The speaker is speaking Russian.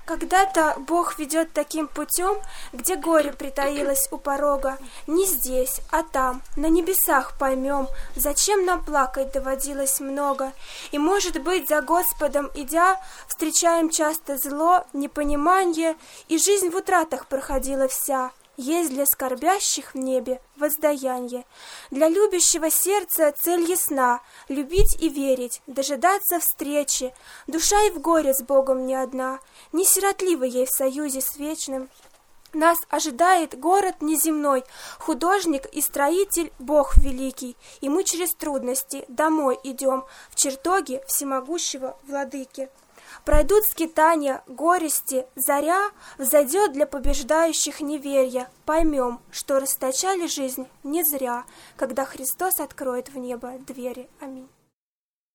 Когда-то Бог ведет таким путем, где горе притаилось у порога. Не здесь, а там, на небесах поймем, зачем нам плакать доводилось много. И, может быть, за Господом идя, встречаем часто зло, непонимание, и жизнь в утратах проходила вся. Есть для скорбящих в небе воздаяние. Для любящего сердца цель ясна — любить и верить, дожидаться встречи. Душа и в горе с Богом не одна, не сиротлива ей в союзе с вечным. Нас ожидает город неземной, художник и строитель Бог великий, и мы через трудности домой идем в чертоги всемогущего владыки. Пройдут скитания, горести, заря взойдет для побеждающих неверья. Поймем, что расточали жизнь не зря, когда Христос откроет в небо двери. Аминь.